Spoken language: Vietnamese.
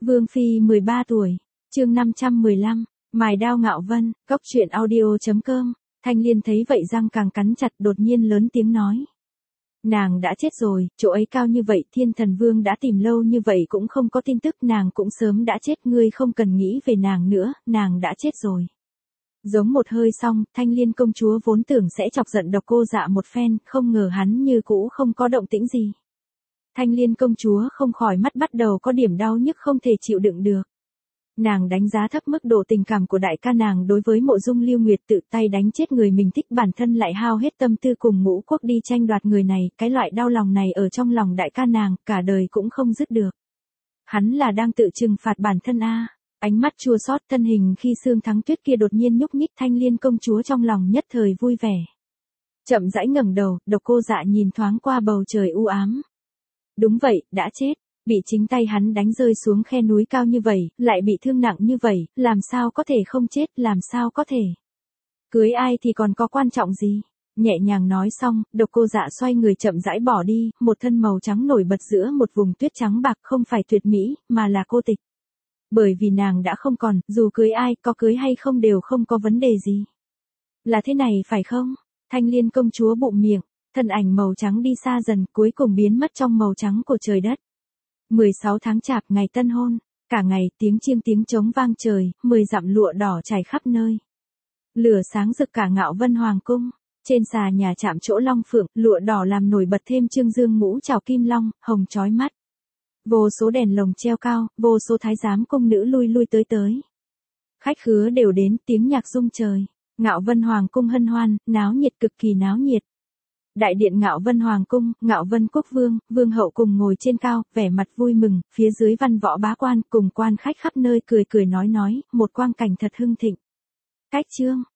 Vương Phi 13 tuổi, chương 515, mài đao Ngạo Vân, Cốc truyện audio.com. Thanh Liên thấy vậy răng càng cắn chặt, đột nhiên lớn tiếng nói. Nàng đã chết rồi, chỗ ấy cao như vậy, Thiên Thần Vương đã tìm lâu như vậy cũng không có tin tức, nàng cũng sớm đã chết, ngươi không cần nghĩ về nàng nữa, nàng đã chết rồi. Giống một hơi xong, Thanh Liên công chúa vốn tưởng sẽ chọc giận Độc Cô Dạ một phen, không ngờ hắn như cũ không có động tĩnh gì. Thanh Liên công chúa không khỏi mắt bắt đầu có điểm đau nhức không thể chịu đựng được. Nàng đánh giá thấp mức độ tình cảm của đại ca nàng đối với Mộ Dung Lưu Nguyệt, tự tay đánh chết người mình thích, bản thân lại hao hết tâm tư cùng Ngũ Quốc đi tranh đoạt người này, cái loại đau lòng này ở trong lòng đại ca nàng, cả đời cũng không dứt được. Hắn là đang tự trừng phạt bản thân a. Ánh mắt chua xót, thân hình khi Sương Thắng Tuyết kia đột nhiên nhúc nhích, Thanh Liên công chúa trong lòng nhất thời vui vẻ. Chậm rãi ngẩng đầu, Độc Cô Dạ nhìn thoáng qua bầu trời u ám. Đúng vậy, đã chết. Bị chính tay hắn đánh rơi xuống khe núi cao như vậy, lại bị thương nặng như vậy, làm sao có thể không chết, làm sao có thể. Cưới ai thì còn có quan trọng gì. Nhẹ nhàng nói xong, Độc Cô Dạ xoay người chậm rãi bỏ đi, một thân màu trắng nổi bật giữa một vùng tuyết trắng bạc, không phải tuyệt mỹ, mà là cô tịch. Bởi vì nàng đã không còn, dù cưới ai, có cưới hay không đều không có vấn đề gì. Là thế này phải không? Thanh Liên công chúa bụng miệng, thân ảnh màu trắng đi xa dần, cuối cùng biến mất trong màu trắng của trời đất. 16 tháng Chạp, ngày tân hôn, cả ngày tiếng chiêng tiếng trống vang trời, 10 dặm lụa đỏ trải khắp nơi. Lửa sáng rực cả Ngạo Vân Hoàng cung, trên xà nhà chạm chỗ long phượng, lụa đỏ làm nổi bật thêm trương dương ngũ trảo kim long, hồng chói mắt. Vô số đèn lồng treo cao, vô số thái giám cung nữ lui lui tới tới. Khách khứa đều đến, tiếng nhạc rung trời. Ngạo Vân Hoàng cung hân hoan, náo nhiệt, cực kỳ náo nhiệt. Đại điện Ngạo Vân Hoàng cung, Ngạo Vân Quốc Vương, Vương hậu cùng ngồi trên cao, vẻ mặt vui mừng, phía dưới văn võ bá quan cùng quan khách khắp nơi cười cười nói, một quang cảnh thật hưng thịnh. Cách chương,